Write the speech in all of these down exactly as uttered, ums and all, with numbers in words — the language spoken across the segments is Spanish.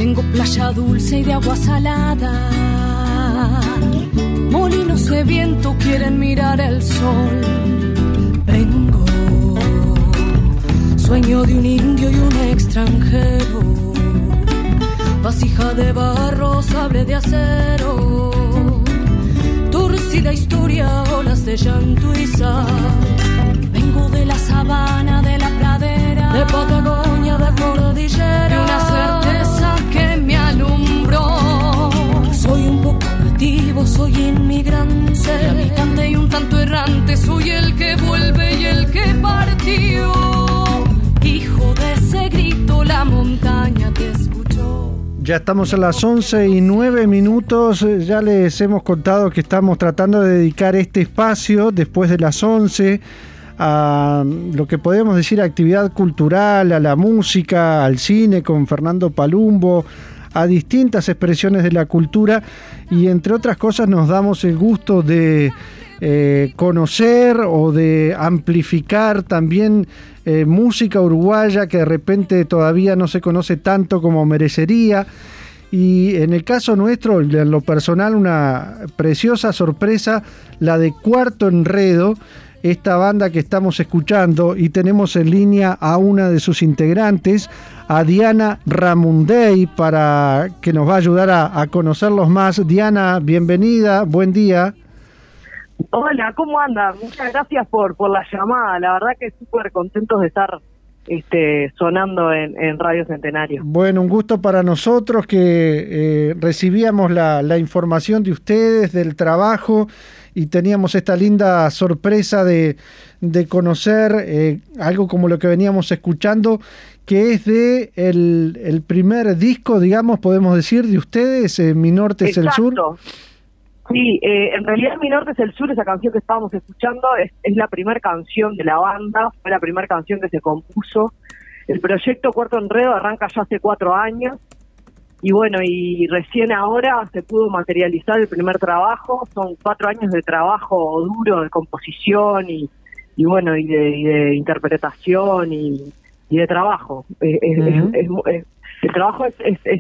Tengo playa dulce y de agua salada. Molinos de viento quieren mirar el sol. Vengo, sueño de un indio y un extranjero. Vasija de barro, sable de acero. Torcida historia, olas de llanto y sal. Vengo de la sabana, de la pradera, de Patagonia, de cordillera, de una certeza que me alumbró. Soy un poco nativo, soy inmigrante, habitante y un tanto errante. Soy el que vuelve y el que partió. Hijo de ese grito, la montaña te escuchó. Ya estamos a las once y nueve minutos, ya les hemos contado que estamos tratando de dedicar este espacio después de las once a lo que podemos decir actividad cultural, a la música, al cine con Fernando Palumbo, a distintas expresiones de la cultura y entre otras cosas nos damos el gusto de eh, conocer o de amplificar también eh, música uruguaya que de repente todavía no se conoce tanto como merecería. Y en el caso nuestro, en lo personal, una preciosa sorpresa, la de Cuarto Enredo, esta banda que estamos escuchando, y tenemos en línea a una de sus integrantes, a Diana Ramundey, para que nos va a ayudar a, a conocerlos más. Diana, bienvenida, buen día. Hola, ¿cómo anda? Muchas gracias por, por la llamada, la verdad que súper contentos de estar este, sonando en, en Radio Centenario. Bueno, un gusto para nosotros que eh, recibíamos la, la información de ustedes, del trabajo, y teníamos esta linda sorpresa de, de conocer eh, algo como lo que veníamos escuchando, que es de el, el primer disco, digamos, podemos decir, de ustedes, eh, Mi Norte es el Sur. Sí, eh, en realidad Mi Norte es el Sur, esa canción que estábamos escuchando, es, es la primera canción de la banda, fue la primera canción que se compuso. El proyecto Cuarto Enredo arranca ya hace cuatro años, y bueno, y recién ahora se pudo materializar el primer trabajo. Son cuatro años de trabajo duro, de composición y, y bueno, y de, y de interpretación y, y de trabajo. Eh, uh-huh. es, es, es, el trabajo es, es, es,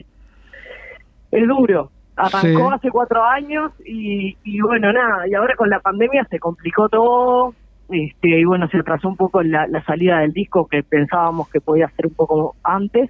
es duro. Arrancó sí. hace cuatro años y, y bueno, nada, y ahora con la pandemia se complicó todo, este y bueno, se atrasó un poco la, la salida del disco, que pensábamos que podía ser un poco antes.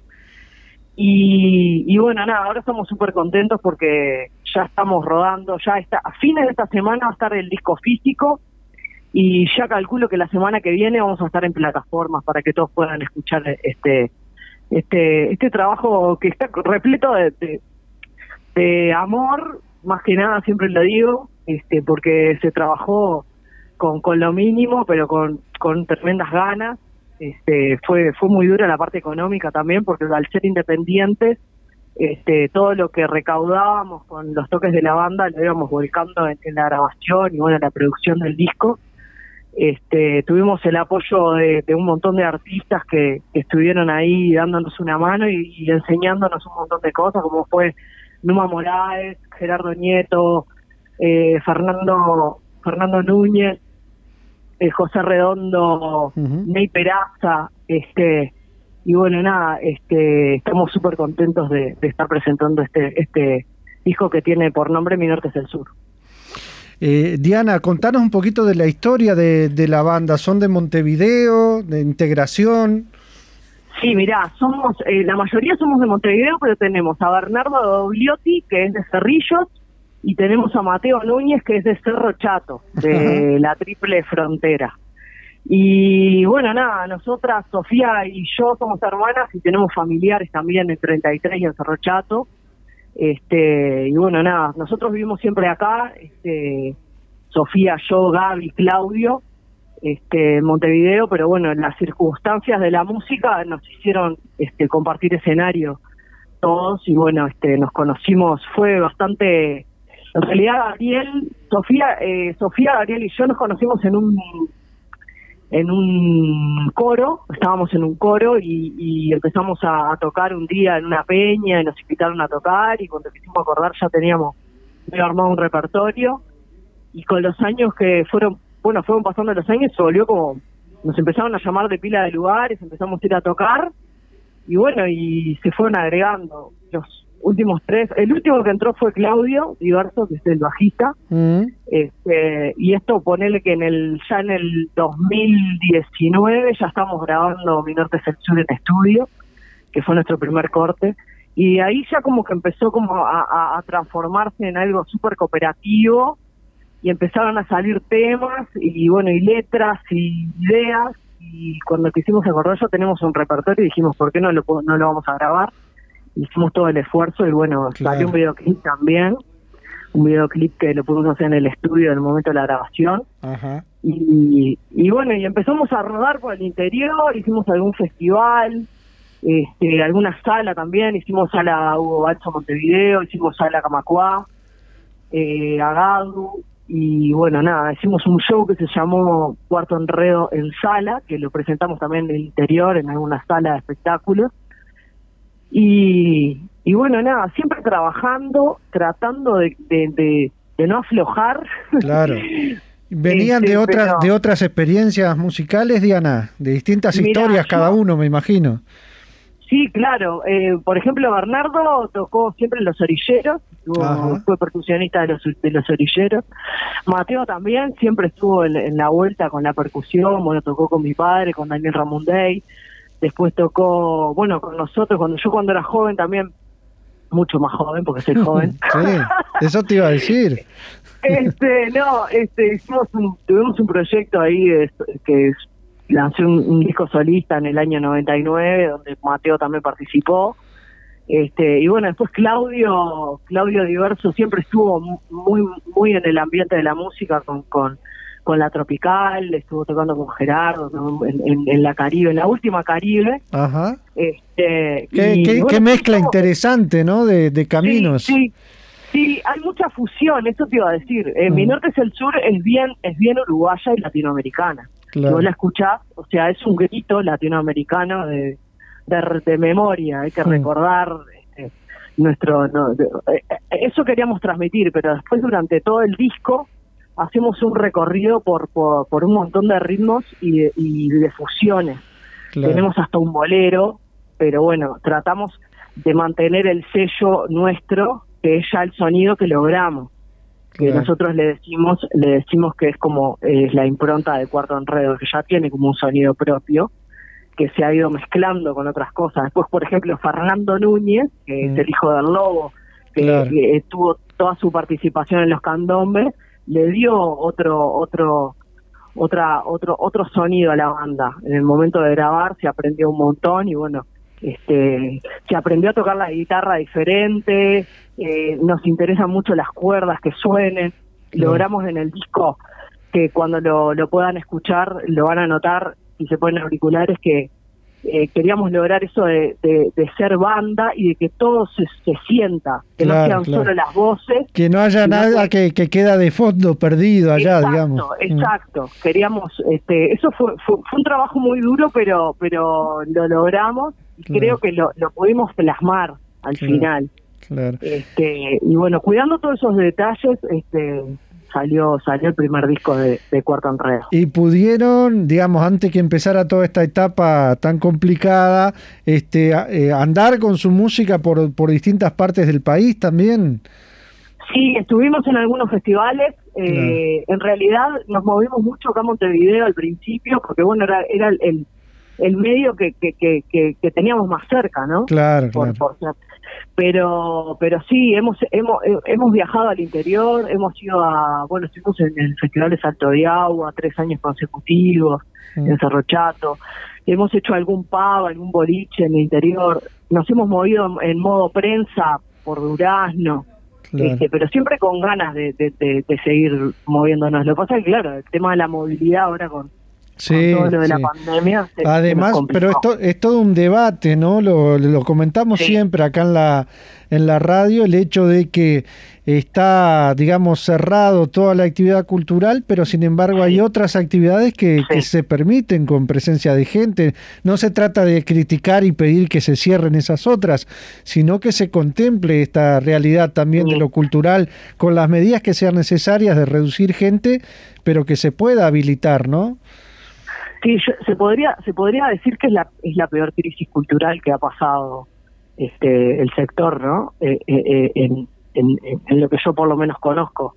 Y, y bueno, nada, ahora estamos súper contentos porque ya estamos rodando, ya está, a fines de esta semana va a estar el disco físico y ya calculo que la semana que viene vamos a estar en plataformas para que todos puedan escuchar este este este trabajo que está repleto de, de, de amor, más que nada, siempre lo digo, este porque se trabajó con, con lo mínimo, pero con, con tremendas ganas. Este, fue fue muy dura la parte económica también, porque al ser independientes, este, todo lo que recaudábamos con los toques de la banda lo íbamos volcando en, en la grabación y bueno, la producción del disco. Este, tuvimos el apoyo de, de un montón de artistas que, que estuvieron ahí dándonos una mano y, y enseñándonos un montón de cosas, como fue Numa Morales, Gerardo Nieto, eh, Fernando Fernando Núñez, Eh, José Redondo, uh-huh. Ney Peraza, este, y bueno, nada, este, estamos súper contentos de, de estar presentando este, este disco que tiene por nombre Mi Norte es el Sur. Eh, Diana, contanos un poquito de la historia de, de la banda. ¿Son de Montevideo, de integración? Sí, mirá, somos, eh, la mayoría somos de Montevideo, pero tenemos a Bernardo Dogliotti, que es de Cerrillos, y tenemos a Mateo Núñez, que es de Cerro Chato, de la triple frontera. Y bueno, nada, nosotras, Sofía y yo, somos hermanas y tenemos familiares también en treinta y tres y en Cerro Chato. Este, y bueno, nada, nosotros vivimos siempre acá, este, Sofía, yo, Gaby, Claudio, este, en Montevideo, pero bueno, las circunstancias de la música nos hicieron este, compartir escenario todos, y bueno, este, nos conocimos, fue bastante... En realidad, Gabriel, Sofía, eh, Sofía, Gabriel y yo nos conocimos en un en un coro, estábamos en un coro y, y empezamos a, a tocar un día en una peña y nos invitaron a tocar, y cuando quisimos acordar ya teníamos medio armado un repertorio, y con los años que fueron, bueno, fueron pasando los años, se volvió como, nos empezaron a llamar de pila de lugares, empezamos a ir a tocar, y bueno, y se fueron agregando los últimos tres. El último que entró fue Claudio Diverso, que es el bajista. Mm. Este, y esto, ponele que en el ya en el dos mil diecinueve ya estamos grabando Mi Norte es el Sur en estudio, que fue nuestro primer corte. Y ahí ya como que empezó como a, a, a transformarse en algo súper cooperativo, y empezaron a salir temas, y bueno, y letras, y ideas, y cuando quisimos acordar ya tenemos un repertorio y dijimos, ¿por qué no lo, no lo vamos a grabar? Hicimos todo el esfuerzo y bueno, claro. Salió un videoclip también, un videoclip que lo pudimos hacer en el estudio en el momento de la grabación. Ajá. Y, y bueno, y empezamos a rodar por el interior, hicimos algún festival, este, alguna sala también, hicimos sala Hugo Balzo Montevideo, hicimos sala Camacuá, eh, Agadu, y bueno, nada, hicimos un show que se llamó Cuarto Enredo en Sala, que lo presentamos también en el interior, en alguna sala de espectáculos. Y, y bueno, nada, siempre trabajando, tratando de, de, de, de no aflojar. Claro. ¿Venían este, de otras pero... de otras experiencias musicales, Diana? De distintas Mirá, historias yo... cada uno, me imagino. Sí, claro. Eh, por ejemplo, Bernardo tocó siempre en Los Orilleros, estuvo, fue percusionista de los, de los Orilleros. Mateo también siempre estuvo en, en la vuelta con la percusión, bueno, tocó con mi padre, con Daniel Ramundey. Después tocó, bueno, con nosotros, cuando yo cuando era joven también, mucho más joven, porque soy joven. Sí, eso te iba a decir. Este, no, este, hicimos un, tuvimos un proyecto ahí de, que lancé un, un disco solista en el año noventa y nueve, donde Mateo también participó. Este, y bueno, después Claudio, Claudio Diverso siempre estuvo muy, muy en el ambiente de la música con, con, con la Tropical, estuvo tocando con Gerardo en, en, en la Caribe, en la última Caribe. Ajá. Este, qué, y, qué, bueno, qué mezcla estuvo, interesante, ¿no? De, de caminos. Sí, sí, sí, hay mucha fusión, eso te iba a decir. Eh, mm. Mi Norte es el Sur es bien, es bien uruguaya y latinoamericana. Claro. Si vos la escuchás, o sea, es un grito latinoamericano de, de, de memoria, hay que mm. recordar este, nuestro... No, de, eh, eso queríamos transmitir, pero después durante todo el disco hacemos un recorrido por por, por un montón de ritmos y de, y de fusiones. Claro. Tenemos hasta un bolero, pero bueno, tratamos de mantener el sello nuestro, que es ya el sonido que logramos. Que claro. Nosotros le decimos le decimos que es como es la impronta de Cuarto Enredo, que ya tiene como un sonido propio, que se ha ido mezclando con otras cosas. Después, por ejemplo, Fernando Núñez, que mm. es el hijo del Lobo, que, claro. que tuvo toda su participación en los candombes, le dio otro otro otra otro otro sonido a la banda. En el momento de grabar se aprendió un montón y bueno, este se aprendió a tocar la guitarra diferente. Eh, nos interesan mucho las cuerdas que suenen. Sí. Logramos en el disco que cuando lo, lo puedan escuchar lo van a notar si se ponen auriculares que eh, queríamos lograr eso de, de, de ser banda y de que todo se, se sienta, que claro, no sean claro. solo las voces, que no haya nada que, que queda de fondo perdido allá, exacto, digamos. Exacto, mm. queríamos, este, eso fue, fue fue un trabajo muy duro, pero pero lo logramos y claro. creo que lo, lo pudimos plasmar al claro. final. Claro. Este, y bueno, cuidando todos esos detalles, este salió salió el primer disco de, de Cuarto Enredo. Y pudieron, digamos, antes que empezara toda esta etapa tan complicada, este eh, andar con su música por, por distintas partes del país también. Sí, estuvimos en algunos festivales. Eh, claro. En realidad nos movimos mucho acá en Montevideo al principio, porque bueno, era, era el, el medio que, que, que, que, que teníamos más cerca, ¿no? Claro, por, claro. Por, pero pero sí, hemos hemos hemos viajado al interior, hemos ido a, bueno, estuvimos en el Festival de Salto de Agua tres años consecutivos, mm. en Cerro Chato, hemos hecho algún pub, algún boliche en el interior, nos hemos movido en modo prensa por Durazno, claro. este, pero siempre con ganas de, de, de, de seguir moviéndonos. Lo que pasa es que, claro, el tema de la movilidad ahora con Sí, con todo lo de sí. la pandemia. Se, Además, se pero esto es todo un debate, ¿no? Lo, lo comentamos sí. siempre acá en la en la radio, el hecho de que está, digamos, cerrado toda la actividad cultural, pero sin embargo sí. hay otras actividades que, sí. que se permiten con presencia de gente. No se trata de criticar y pedir que se cierren esas otras, sino que se contemple esta realidad también sí. de lo cultural, con las medidas que sean necesarias de reducir gente, pero que se pueda habilitar, ¿no? Sí, yo, se podría se podría decir que es la es la peor crisis cultural que ha pasado este el sector, ¿no? Eh, eh, en, en, en lo que yo por lo menos conozco,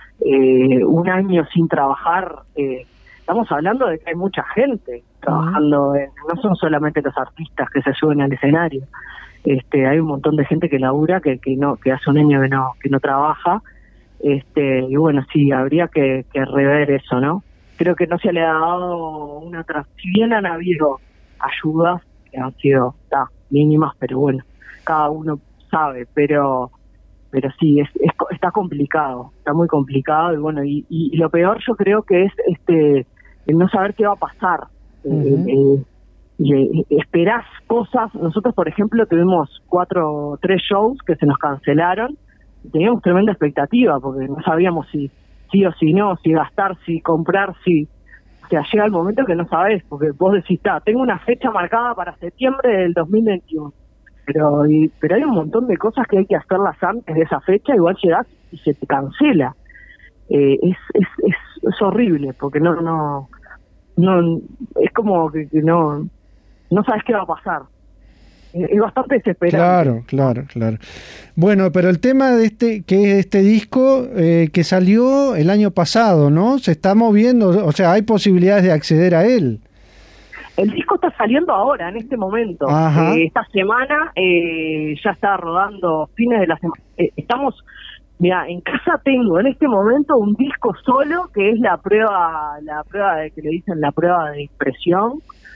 eh, un año sin trabajar, eh, estamos hablando de que hay mucha gente trabajando, en, no son solamente los artistas que se suben al escenario, este, hay un montón de gente que labura, que, que no, que hace un año que no, que no trabaja, este, y bueno, sí, habría que, que rever eso, ¿no? Creo que no se le ha dado una tra- si bien han habido ayudas que han sido ta, mínimas, pero bueno, cada uno sabe, pero pero sí, es, es está complicado, está muy complicado, y bueno, y, y, y lo peor yo creo que es este el no saber qué va a pasar. Uh-huh. eh, eh, y esperás cosas. Nosotros, por ejemplo, tuvimos cuatro, tres shows que se nos cancelaron, y teníamos tremenda expectativa, porque no sabíamos si sí o si no, si gastar, si comprar, si... O sea, llega el momento que no sabés, porque vos decís, está, tengo una fecha marcada para septiembre del dos mil veintiuno, pero y, pero hay un montón de cosas que hay que hacerlas antes de esa fecha, igual llegás y se te cancela. Eh, es, es, es, es horrible, porque no, no, no, es como que, que no, no sabes qué va a pasar. Es bastante desesperante. Claro, claro, claro. Bueno, pero el tema de este, que es este disco eh, que salió el año pasado, ¿no? Se está moviendo, o sea, hay posibilidades de acceder a él. El disco está saliendo ahora, en este momento. Eh, esta semana eh, ya está rodando, fines de la semana. Eh, estamos, mira, en casa tengo en este momento un disco solo, que es la prueba, la prueba de que le dicen la prueba de impresión.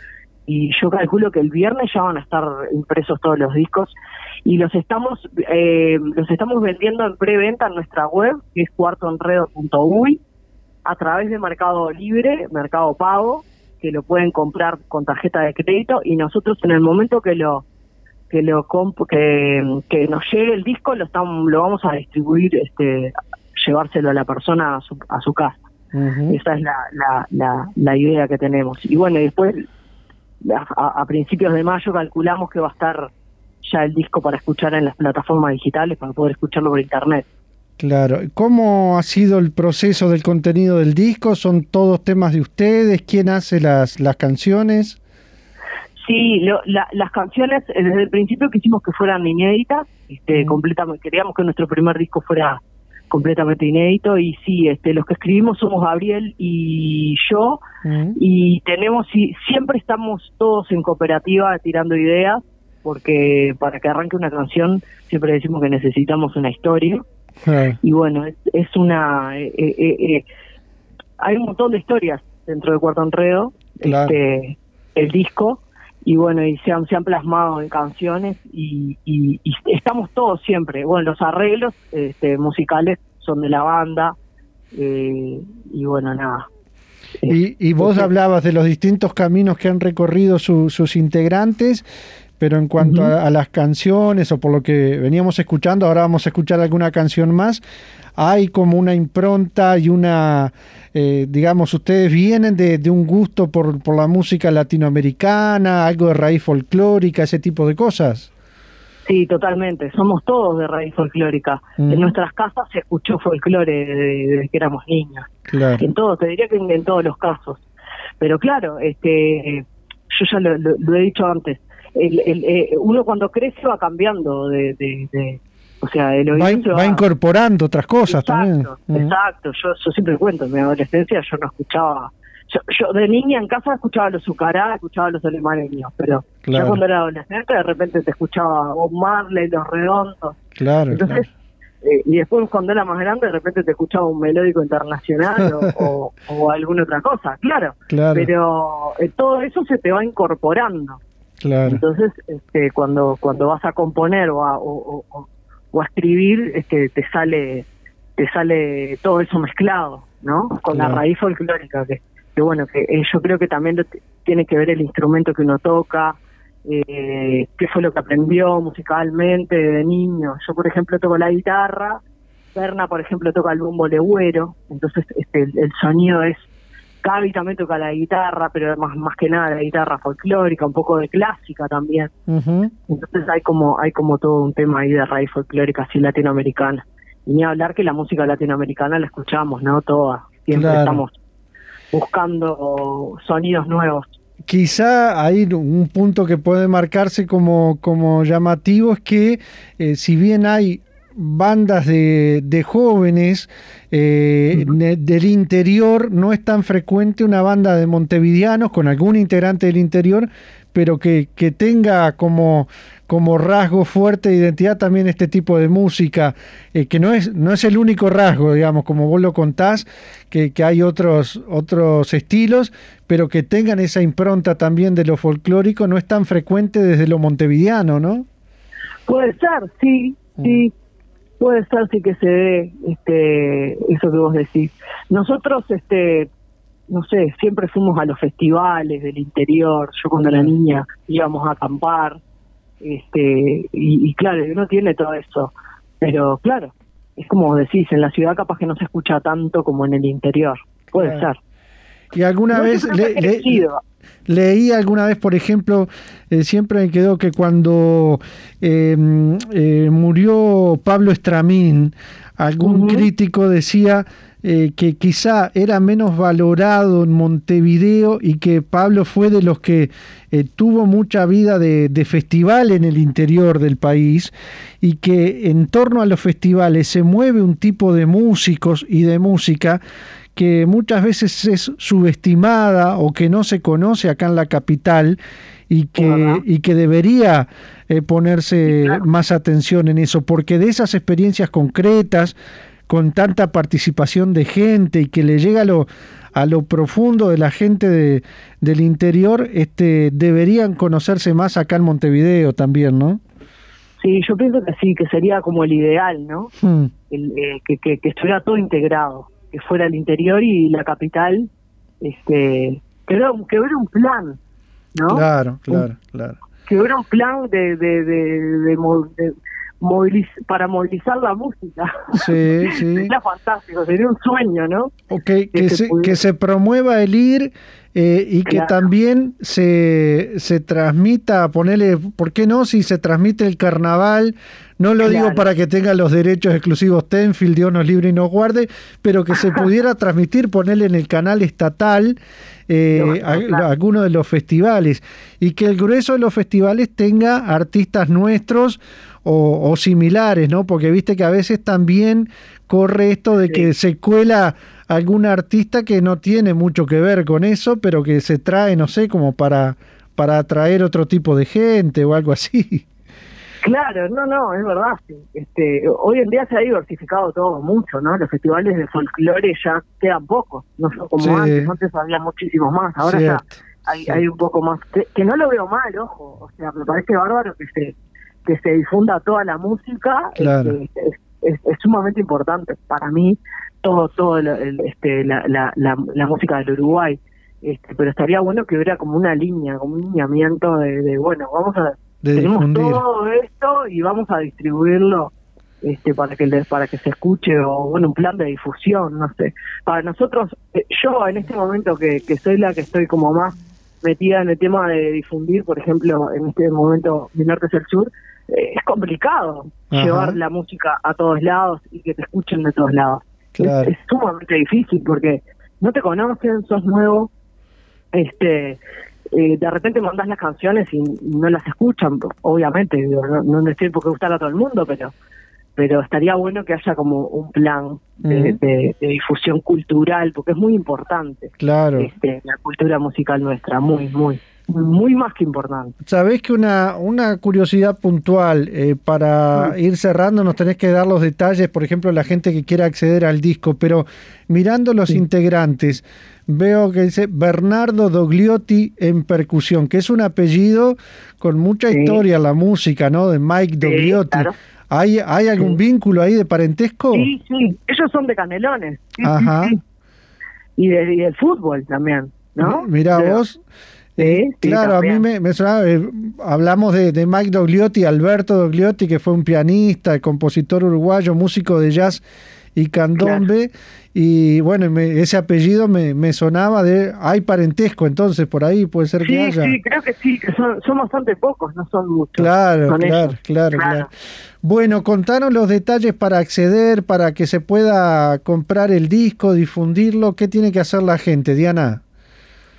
Y yo calculo que el viernes ya van a estar impresos todos los discos, y los estamos eh, los estamos vendiendo en preventa en nuestra web, que es cuarto enredo punto uy, a través de Mercado Libre, Mercado Pago, que lo pueden comprar con tarjeta de crédito, y nosotros en el momento que lo que lo comp que, que nos llegue el disco lo estamos lo vamos a distribuir, este llevárselo a la persona a su, a su casa. Uh-huh. Esa es la, la, la, la idea que tenemos. Y bueno, y después A, a principios de mayo calculamos que va a estar ya el disco para escuchar en las plataformas digitales, para poder escucharlo por internet. Claro. ¿Cómo ha sido el proceso del contenido del disco? ¿Son todos temas de ustedes? ¿Quién hace las, las canciones? Sí, lo, la, las canciones desde el principio quisimos que fueran inéditas, este, mm. completamente, queríamos que nuestro primer disco fuera completamente inédito, y sí, este, los que escribimos somos Gabriel y yo, uh-huh. y tenemos, y siempre estamos todos en cooperativa tirando ideas, porque para que arranque una canción siempre decimos que necesitamos una historia, uh-huh. y bueno, es, es una, eh, eh, eh, hay un montón de historias dentro de Cuarto Enredo, claro. este, el disco, y bueno, y se han, se han plasmado en canciones, y, y, y estamos todos siempre, bueno, los arreglos este, musicales son de la banda, eh, y bueno, nada. Y, y vos Entonces, hablabas de los distintos caminos que han recorrido su, sus integrantes, pero en cuanto uh-huh. a, a las canciones, o por lo que veníamos escuchando, ahora vamos a escuchar alguna canción más, hay como una impronta y una, eh, digamos, ustedes vienen de, de un gusto por, por la música latinoamericana, algo de raíz folclórica, ese tipo de cosas. Sí, totalmente, somos todos de raíz folclórica. Mm. En nuestras casas se escuchó folclore desde, desde que éramos niños. Claro. En todos, te diría que en, en todos los casos. Pero claro, este, yo ya lo, lo, lo he dicho antes, el, el, eh, uno cuando crece va cambiando de... de, de O sea, el va, va, va incorporando otras cosas. Exacto, también. Exacto, yo, yo siempre cuento, en mi adolescencia yo no escuchaba, yo, yo de niña en casa escuchaba los Zucará, escuchaba los alemaneños, pero claro. ya cuando era adolescente de repente te escuchaba Bob Marley, Los Redondos. Claro, Entonces, claro. Eh, y después cuando era más grande de repente te escuchaba un melódico internacional o, o, o alguna otra cosa, claro, claro. pero eh, todo eso se te va incorporando. Claro. Entonces, este, cuando cuando vas a componer o a, o, o, o a escribir, este, te sale te sale todo eso mezclado, ¿no? Con claro. la raíz folclórica, que, que bueno, que eh, yo creo que también lo t- tiene que ver el instrumento que uno toca, eh, qué fue lo que aprendió musicalmente de niño. Yo, por ejemplo, toco la guitarra, Berna, por ejemplo, toca el bombo legüero, entonces este el, el sonido es... Gaby también toca la guitarra, pero más más que nada la guitarra folclórica, un poco de clásica también. Uh-huh. Entonces hay como hay como todo un tema ahí de raíz folclórica así latinoamericana. Y ni hablar que la música latinoamericana la escuchamos, ¿no? Toda. Siempre claro. estamos buscando sonidos nuevos. quizá hay un punto que puede marcarse como, como llamativo, es que eh, si bien hay bandas de, de jóvenes eh, uh-huh. de, del interior, no es tan frecuente una banda de montevideanos con algún integrante del interior, pero que, que tenga como, como rasgo fuerte de identidad también este tipo de música, eh, que no es, no es el único rasgo, digamos, como vos lo contás, que, que hay otros, otros estilos, pero que tengan esa impronta también de lo folclórico, no es tan frecuente desde lo montevideano, ¿no? Puede ser, sí, mm. sí. Puede ser sí que se dé este, eso que vos decís. Nosotros, este, no sé, siempre fuimos a los festivales del interior. Yo cuando era niña íbamos a acampar, este, y, y claro, uno tiene todo eso. Pero claro, es como vos decís, en la ciudad capaz que no se escucha tanto como en el interior. Puede claro. ser. ¿Y alguna no, vez le, le, leí alguna vez, por ejemplo, eh, siempre me quedó que cuando eh, eh, murió Pablo Estramín, algún uh-huh. crítico decía eh, que quizá era menos valorado en Montevideo y que Pablo fue de los que eh, tuvo mucha vida de, de festival en el interior del país, y que en torno a los festivales se mueve un tipo de músicos y de música que muchas veces es subestimada o que no se conoce acá en la capital, y que, y que debería eh, ponerse sí, claro. más atención en eso, porque de esas experiencias concretas, con tanta participación de gente y que le llega a lo, a lo profundo de la gente de, del interior, este, deberían conocerse más acá en Montevideo también, ¿no? Sí, yo pienso que sí, que sería como el ideal, ¿no? Hmm. El, eh, que, que, que estuviera todo integrado, que fuera el interior y la capital, este, que hubiera, que hubiera un plan, ¿no? Claro, claro, un, claro. Que hubiera un plan de, de, de, de, de moviliz, para movilizar la música. Sí, sí. Sería fantástico, sería un sueño, ¿no? Okay, que, que, se, que se promueva el ir eh, y que claro. también se, se transmita, ponerle, ¿por qué no? Si se transmite el carnaval, no lo claro. digo para que tenga los derechos exclusivos Tenfield, Dios nos libre y nos guarde, pero que se pudiera transmitir, ponerle en el canal estatal eh, no, a, claro. a alguno de los festivales, y que el grueso de los festivales tenga artistas nuestros o, o similares, ¿no? Porque viste que a veces también corre esto de sí. que se cuela algún artista que no tiene mucho que ver con eso, pero que se trae, no sé, como para, para atraer otro tipo de gente o algo así. Claro, no, no, es verdad. Sí. Este, hoy en día se ha diversificado todo mucho, ¿no? Los festivales de folclore ya quedan pocos, no son como sí. antes, antes había muchísimos más, ahora Cierto. ya hay, sí. hay un poco más, que, que no lo veo mal, ojo, o sea, me parece bárbaro que se que se difunda toda la música, claro. este, es, es, es sumamente importante para mí, todo todo el, el, este, la, la, la, la música del Uruguay, este, pero estaría bueno que hubiera como una línea, como un lineamiento de, de bueno, vamos a de tenemos difundir. todo esto y vamos a distribuirlo este para que para que se escuche, o bueno, un plan de difusión, no sé. Para nosotros, eh, yo en este momento que, que soy la que estoy como más metida en el tema de difundir, por ejemplo, en este momento Mi Norte es el Sur, eh, es complicado Ajá. llevar la música a todos lados y que te escuchen de todos lados. Claro. Es, es sumamente difícil porque no te conocen, sos nuevo, este eh, de repente mandás las canciones y no las escuchan, obviamente, no, no decir por qué gustar a todo el mundo, pero pero estaría bueno que haya como un plan de, uh-huh. de, de difusión cultural, porque es muy importante. Claro. Este, la cultura musical nuestra, muy, muy, muy más que importante. Sabés que una, una curiosidad puntual, eh, para uh-huh. ir cerrando nos tenés que dar los detalles, por ejemplo, la gente que quiera acceder al disco, pero mirando los sí. integrantes, veo que dice Bernardo Dogliotti en percusión, que es un apellido con mucha sí. historia en la música, ¿no? De Mike Dogliotti. Sí, claro. ¿Hay, ¿Hay algún sí. vínculo ahí de parentesco? Sí, sí, ellos son de Canelones. Sí, Ajá. Sí, sí. Y, de, y del fútbol también, ¿no? Mirá Pero, vos. Sí, eh, sí, claro, también. a mí me, me sonaba, eh, hablamos de, de Mike Dogliotti, Alberto Dogliotti, que fue un pianista, compositor uruguayo, músico de jazz y candombe, claro. y bueno, me, ese apellido me, me sonaba de, hay parentesco, entonces por ahí puede ser sí, que haya. Sí, creo que sí, que son, son bastante pocos, no son muchos. Claro, claro, claro, claro, claro. Bueno, contanos los detalles para acceder, para que se pueda comprar el disco, difundirlo. ¿Qué tiene que hacer la gente, Diana?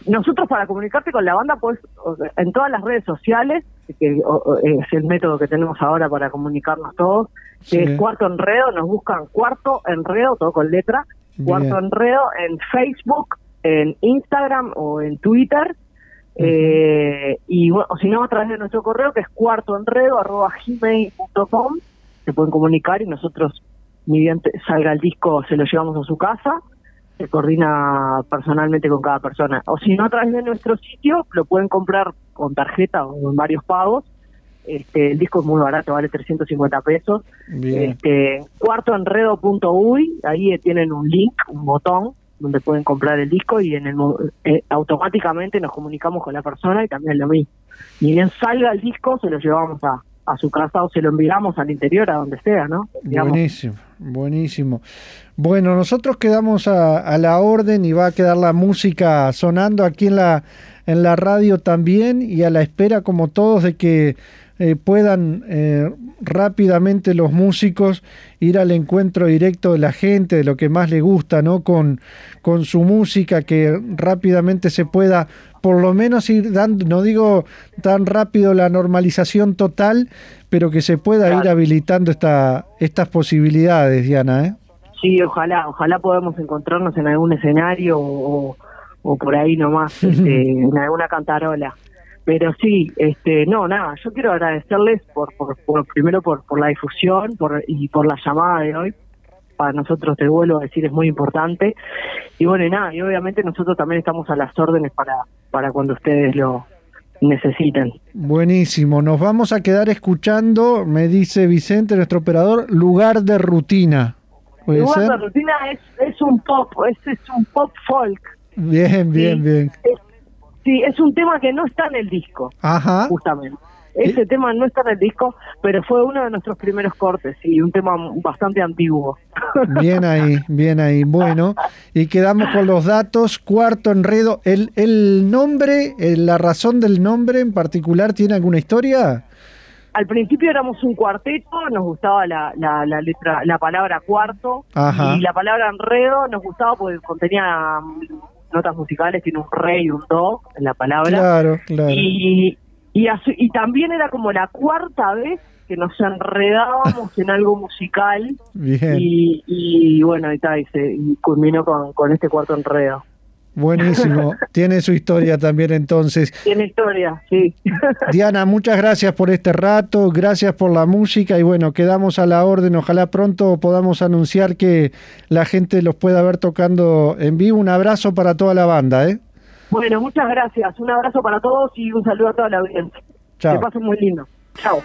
nosotros para comunicarte con la banda, pues en todas las redes sociales, que es el método que tenemos ahora para comunicarnos todos, que sí. es Cuarto Enredo, nos buscan Cuarto Enredo, todo con letra, Bien. Cuarto Enredo en Facebook, en Instagram o en Twitter, uh-huh. eh, y bueno, o si no, a través de nuestro correo, que es cuartoenredo arroba gmail punto com, se pueden comunicar y nosotros, ni bien salga el disco, se lo llevamos a su casa, se coordina personalmente con cada persona. O si no, a través de nuestro sitio, lo pueden comprar con tarjeta o en varios pagos. Este, el disco es muy barato, vale trescientos cincuenta pesos. Bien. Este, cuartoenredo punto uy, ahí tienen un link, un botón, donde pueden comprar el disco y en el eh, automáticamente nos comunicamos con la persona y también lo mismo. Ni bien salga el disco, se lo llevamos a, a su casa o se lo enviamos al interior, a donde sea, ¿no? Digamos. Buenísimo, buenísimo. Bueno, nosotros quedamos a, a la orden y va a quedar la música sonando aquí en la, en la radio también y a la espera, como todos, de que eh, puedan eh, rápidamente los músicos ir al encuentro directo de la gente, de lo que más le gusta, ¿no? Con, con su música, que rápidamente se pueda por lo menos ir dando, no digo tan rápido la normalización total, pero que se pueda claro. ir habilitando esta, estas posibilidades, Diana, ¿eh? Sí, ojalá, ojalá podamos encontrarnos en algún escenario o, o por ahí nomás, este, en alguna cantarola. Pero sí, este, no, nada, yo quiero agradecerles por, por, por primero por, por la difusión por, y por la llamada de hoy. Para nosotros, te vuelvo a decir, es muy importante. Y bueno, y nada, y obviamente nosotros también estamos a las órdenes para, para cuando ustedes lo necesiten. Buenísimo, nos vamos a quedar escuchando, me dice Vicente, nuestro operador, Lugar de Rutina. ¿Puede Lugar ser? de Rutina es, es un pop, es, es un pop folk. Bien, bien, sí, bien. Es, sí, es un tema que no está en el disco, Ajá. justamente. Ese ¿Sí? tema no está en el disco, pero fue uno de nuestros primeros cortes, y un tema bastante antiguo. Bien ahí, bien ahí. Bueno, y quedamos con los datos. Cuarto Enredo. ¿El, el nombre, la razón del nombre en particular, tiene alguna historia? Al principio éramos un cuarteto, nos gustaba la, la, la letra, la palabra cuarto, Ajá. y la palabra enredo nos gustaba porque contenía notas musicales, tiene un re y un do en la palabra. Claro, claro. Y... Y, así, y también era como la cuarta vez que nos enredábamos en algo musical. Bien. Y, y bueno, y, ta, y, se, y culminó con, con este cuarto enredo. Buenísimo. Tiene su historia también entonces. Tiene historia, sí. Diana, muchas gracias por este rato, gracias por la música y bueno, quedamos a la orden. Ojalá pronto podamos anunciar que la gente los pueda ver tocando en vivo. Un abrazo para toda la banda, ¿eh? Bueno, muchas gracias. Un abrazo para todos y un saludo a toda la audiencia. Chao. Que pasen muy lindo. Chao.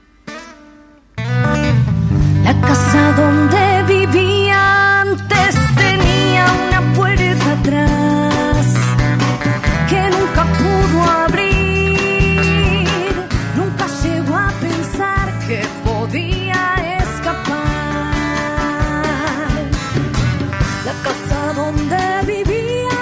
La casa donde vivía antes tenía una puerta atrás que nunca pudo abrir. Nunca llegó a pensar que podía escapar. La casa donde vivía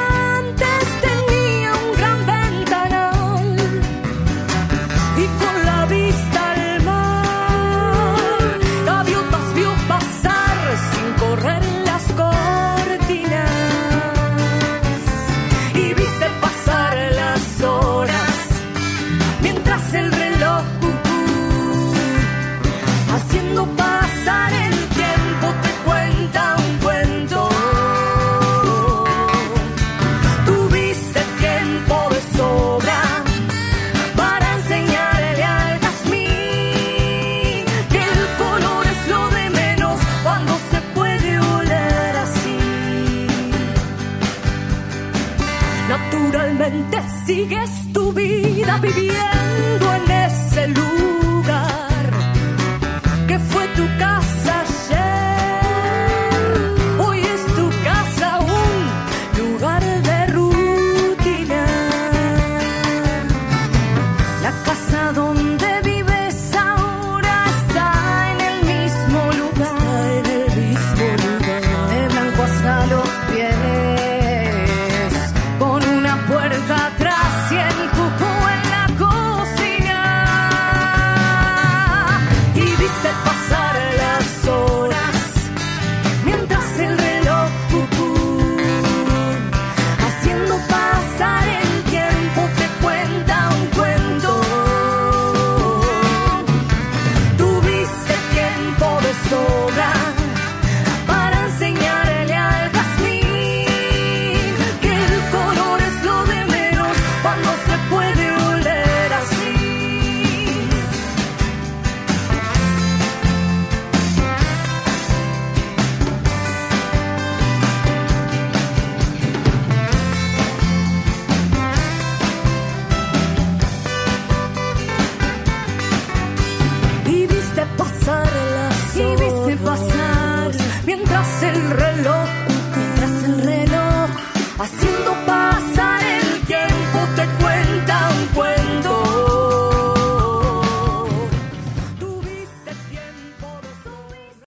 sigues tu vida viviendo en ese lugar que fue tu casa ayer. Hoy es tu casa un lugar de rutina. La casa donde vives ahora está en el mismo lugar, en el mismo lugar, de blanco hasta los pies. Puerta atrás y el cucú en la cocina, y viste pasar las horas. reloj.